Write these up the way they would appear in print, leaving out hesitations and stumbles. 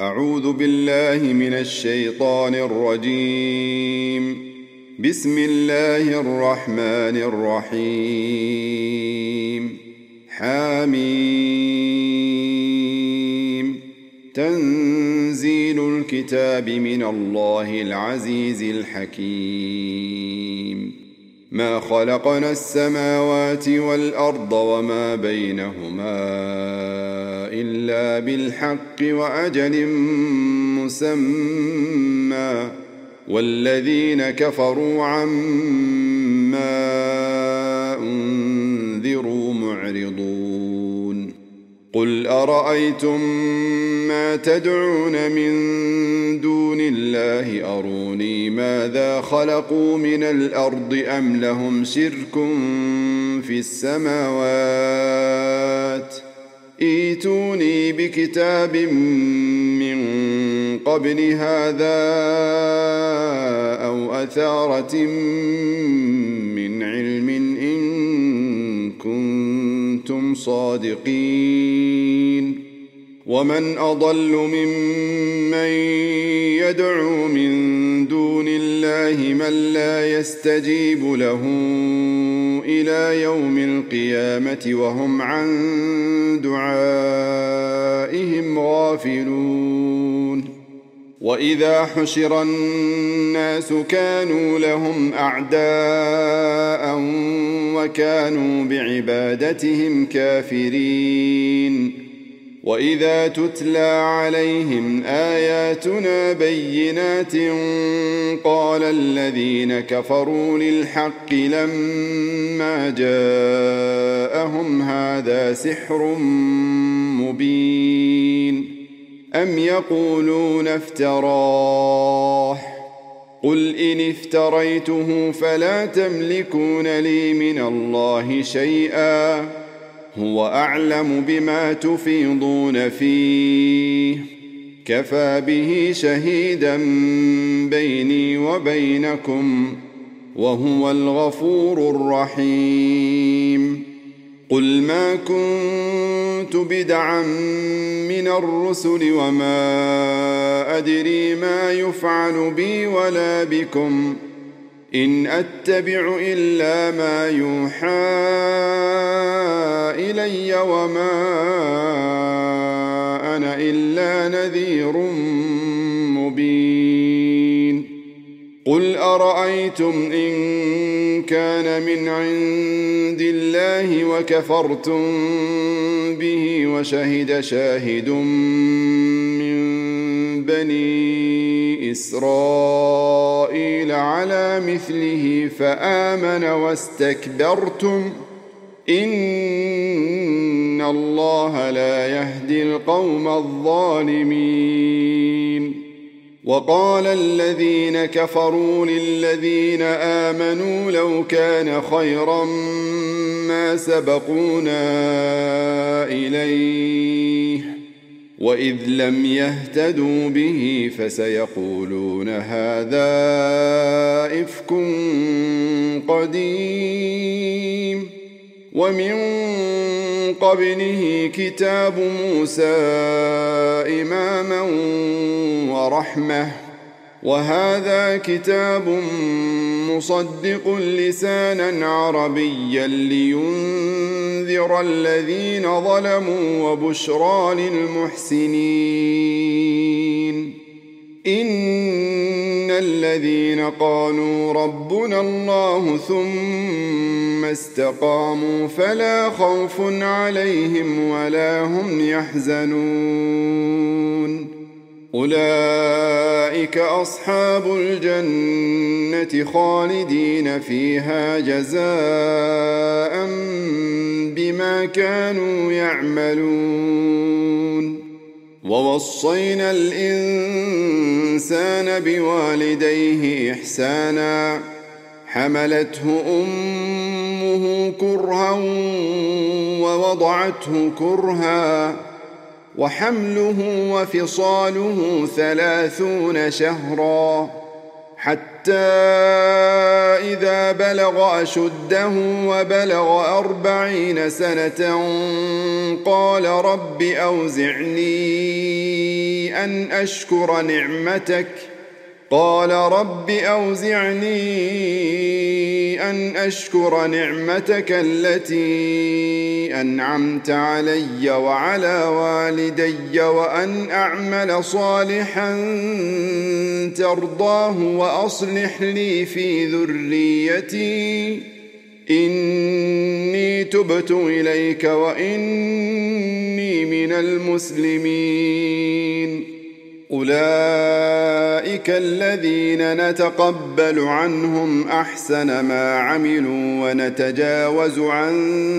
أعوذ بالله من الشيطان الرجيم. بسم الله الرحمن الرحيم. حميم. تنزيل الكتاب من الله العزيز الحكيم. ما خلقنا السماوات والأرض وما بينهما إلا بالحق وأجل مسمى، والذين كفروا عما أنذروا معرضون. قل أرأيتم ما تدعون من دون الله أروني ماذا خلقوا من الأرض أم لهم شرك في السماوات؟ ائتوني بكتاب من قبل هذا أو أثارة من علم إن كنتم صادقين. ومن أضل ممن يدعو من دون الله من لا يستجيب له إلى يوم القيامة وهم عن دعائهم غافلون. وإذا حشر الناس كانوا لهم أعداء وكانوا بعبادتهم كافرين. وإذا تتلى عليهم آياتنا بينات قال الذين كفروا للحق لما جاءهم هذا سحر مبين. أم يقولون افتراه؟ قل إن افتريته فلا تملكون لي من الله شيئا، هو أعلم بما تفيضون فيه، كفى به شهيدا بيني وبينكم، وهو الغفور الرحيم. قل ما كنت بدعا من الرسل وما أدري ما يفعل بي ولا بكم، إن أتبع إلا ما يوحى إلي وما أنا إلا نذير مبين. قل أرأيتم إن كان من عند الله وكفرتم به وشهد شاهد من بني إسرائيل على مثله فآمن واستكبرتم إن الله لا يهدي القوم الظالمين. وقال الذين كفروا للذين آمنوا لو كان خيرا ما سبقونا إليه، وإذ لم يهتدوا به فسيقولون هذا إفك قديم. ومن قبله كتاب موسى إماما ورحمة، وهذا كتاب مصدق لسانا عربيا لينذر الذين ظلموا وبشرى للمحسنين. إن الذين قالوا ربنا الله ثم استقاموا فلا خوف عليهم ولا هم يحزنون. أولئك أصحاب الجنة خالدين فيها جزاء بما كانوا يعملون. ووصينا الإنسان بوالديه إحسانا، حملته أمه كرها ووضعته كرها، وحمله وفصاله 30 شهرا، حتى إذا بلغ أشده وبلغ 40 سنة قال رب أوزعني أن أشكر نعمتك قال رب أوزعني أن أشكر نعمتك التي أنعمت علي وعلى والدي وأن أعمل صالحا ترضاه وأصلح لي في ذريتي إني تبت إليك وإني من المسلمين أولئك الذين نتقبل عنهم أحسن ما عملوا ونتجاوز عن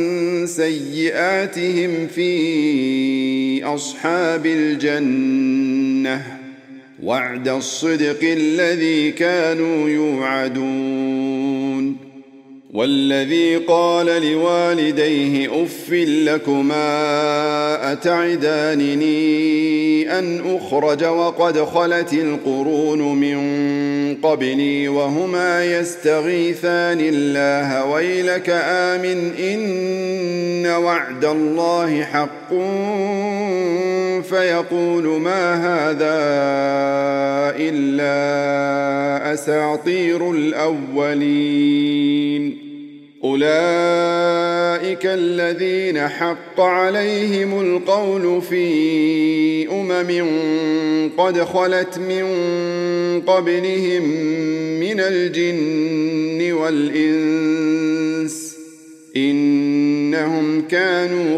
سيئاتهم في أصحاب الجنة وعد الصدق الذي كانوا يوعدون والذي قال لوالديه أف لكما أتعدانني أن أخرج وقد خلت القرون من قبلي وهما يستغيثان الله ويلك آمن إن وعد الله حق فيقول ما هذا إلا أساطير الأولين أولئك الذين حق عليهم القول في قد خلت من قبلهم من الجن والإنس إنهم كانوا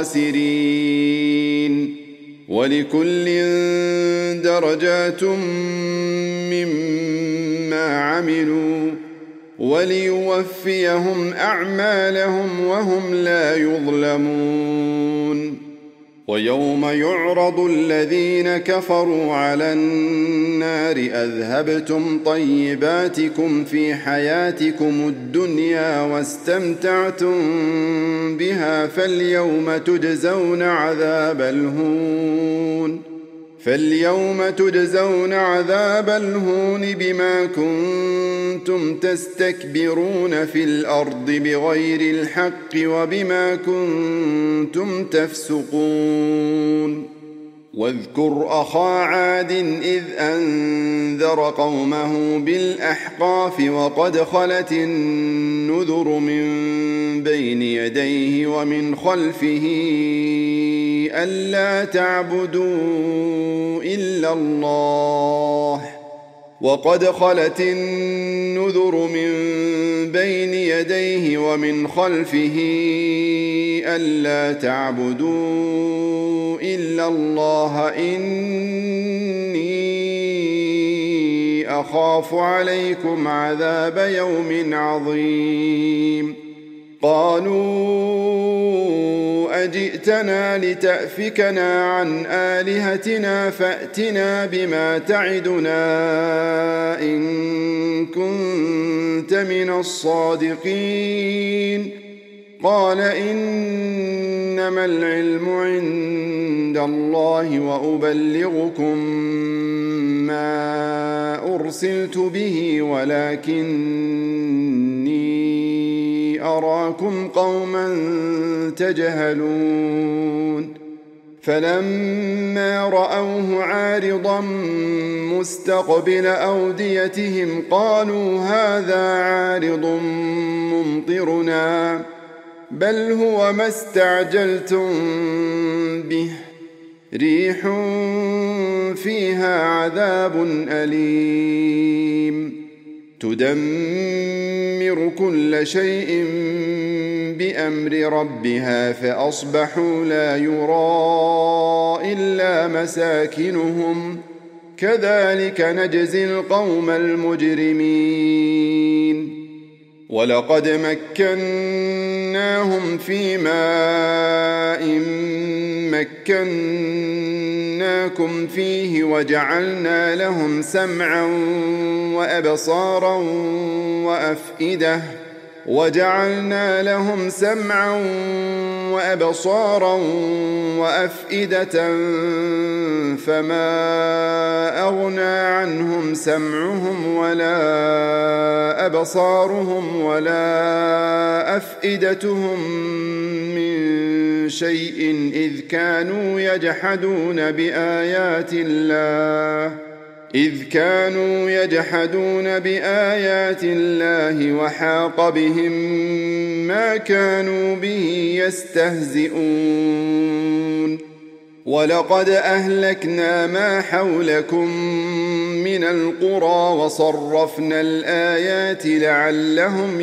خاسرين ولكل درجات مما عملوا وليوفيهم أعمالهم وهم لا يظلمون ويوم يعرض الذين كفروا على النار أذهبتم طيباتكم في حياتكم الدنيا واستمتعتم بها فاليوم تجزون عذاب الهون بما كنتم تستكبرون في الأرض بغير الحق وبما كنتم تفسقون واذكر أخا عاد إذ أنذر قومه بالأحقاف وقد خلت النذر من بين يديه ومن خلفه ألا تعبدوا إلا الله وقد خلت النذر من بين يديه ومن خلفه ألا تعبدوا إلا الله إني أخاف عليكم عذاب يوم عظيم قالوا أجئتنا لتأفكنا عن آلهتنا فأتنا بما تعدنا إن كنت من الصادقين قال إنما العلم عند الله وأبلغكم ما أرسلت به ولكني أراكم قوما تجهلون فلما رأوه عارضا مستقبل أوديتهم قالوا هذا عارض ممطرنا بل هو ما استعجلتم به ريح فيها عذاب أليم تدمر كل شيء بأمر ربها فأصبحوا لا يرى إلا مساكنهم كذلك نجزي القوم المجرمين ولقد مكناهم في ماء مكناكم فيه وجعلنا لهم سمعا وأبصارا وأفئدة وجعلنا لهم سمعا وأبصارا وأفئدة فما أغنى عنهم سمعهم ولا أبصارهم ولا أفئدتهم من شيء إذ كانوا يجحدون بآيات الله وحاق بهم ما كانوا به يستهزئون ولقد أهلكنا ما حولكم من القرى وصرفنا الآيات لعلهم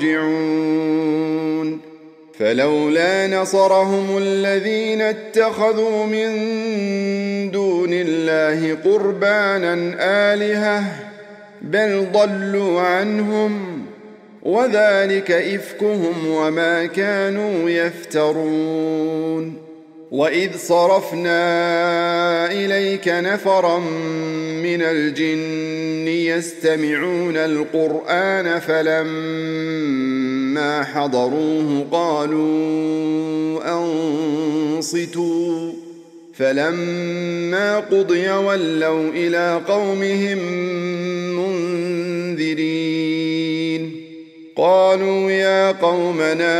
يرجعون فلولا نصرهم الذين اتخذوا من دون الله قربانا آلهة بل ضلوا عنهم وذلك إفكهم وما كانوا يفترون وإذ صرفنا إليك نفرا من الجن يستمعون القرآن فلما حضروه قالوا أنصتوا فلما قضي ولوا إلى قومهم منذرين قالوا يا قومنا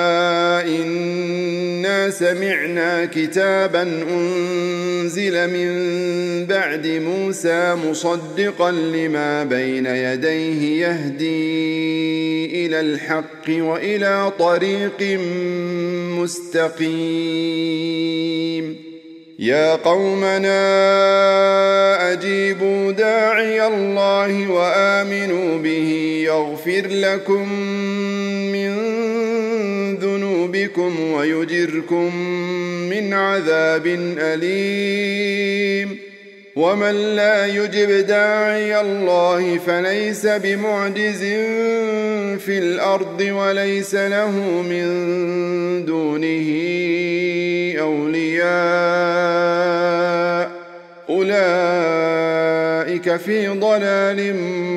إنا سمعنا كتابا أنزل من بعد موسى مصدقا لما بين يديه يهدي إلى الحق وإلى طريق مستقيم يا قومنا أجيبوا داعي الله وآمنوا به يغفر لكم من ذنوبكم ويجركم من عذاب أليم ومن لا يجب داعي الله فليس بمعجز في الأرض وليس له من دونه أولياء أولئك في ضلال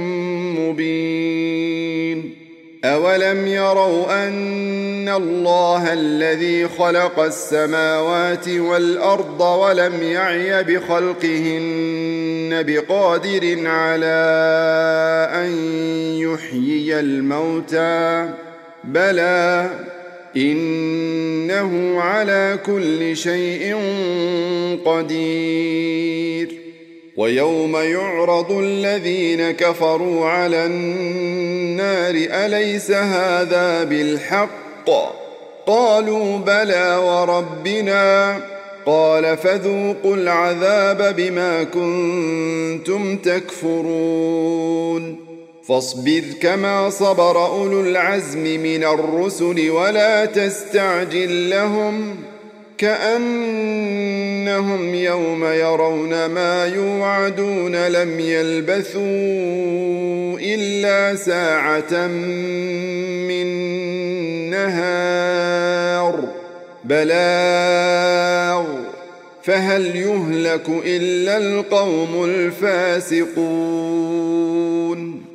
مبين أولم يروا أن الله الذي خلق السماوات والأرض ولم يعي بخلقهن بقادر على أن يحيي الموتى بلى إنه على كل شيء قدير ويوم يعرض الذين كفروا على النار أليس هذا بالحق قالوا بلى وربنا قال فذوقوا العذاب بما كنتم تكفرون فاصبر كما صبر أولو العزم من الرسل ولا تستعجل لهم كأنهم يوم يرون ما يوعدون لم يلبثوا إلا ساعة من نهار بلاغ فهل يهلك إلا القوم الفاسقون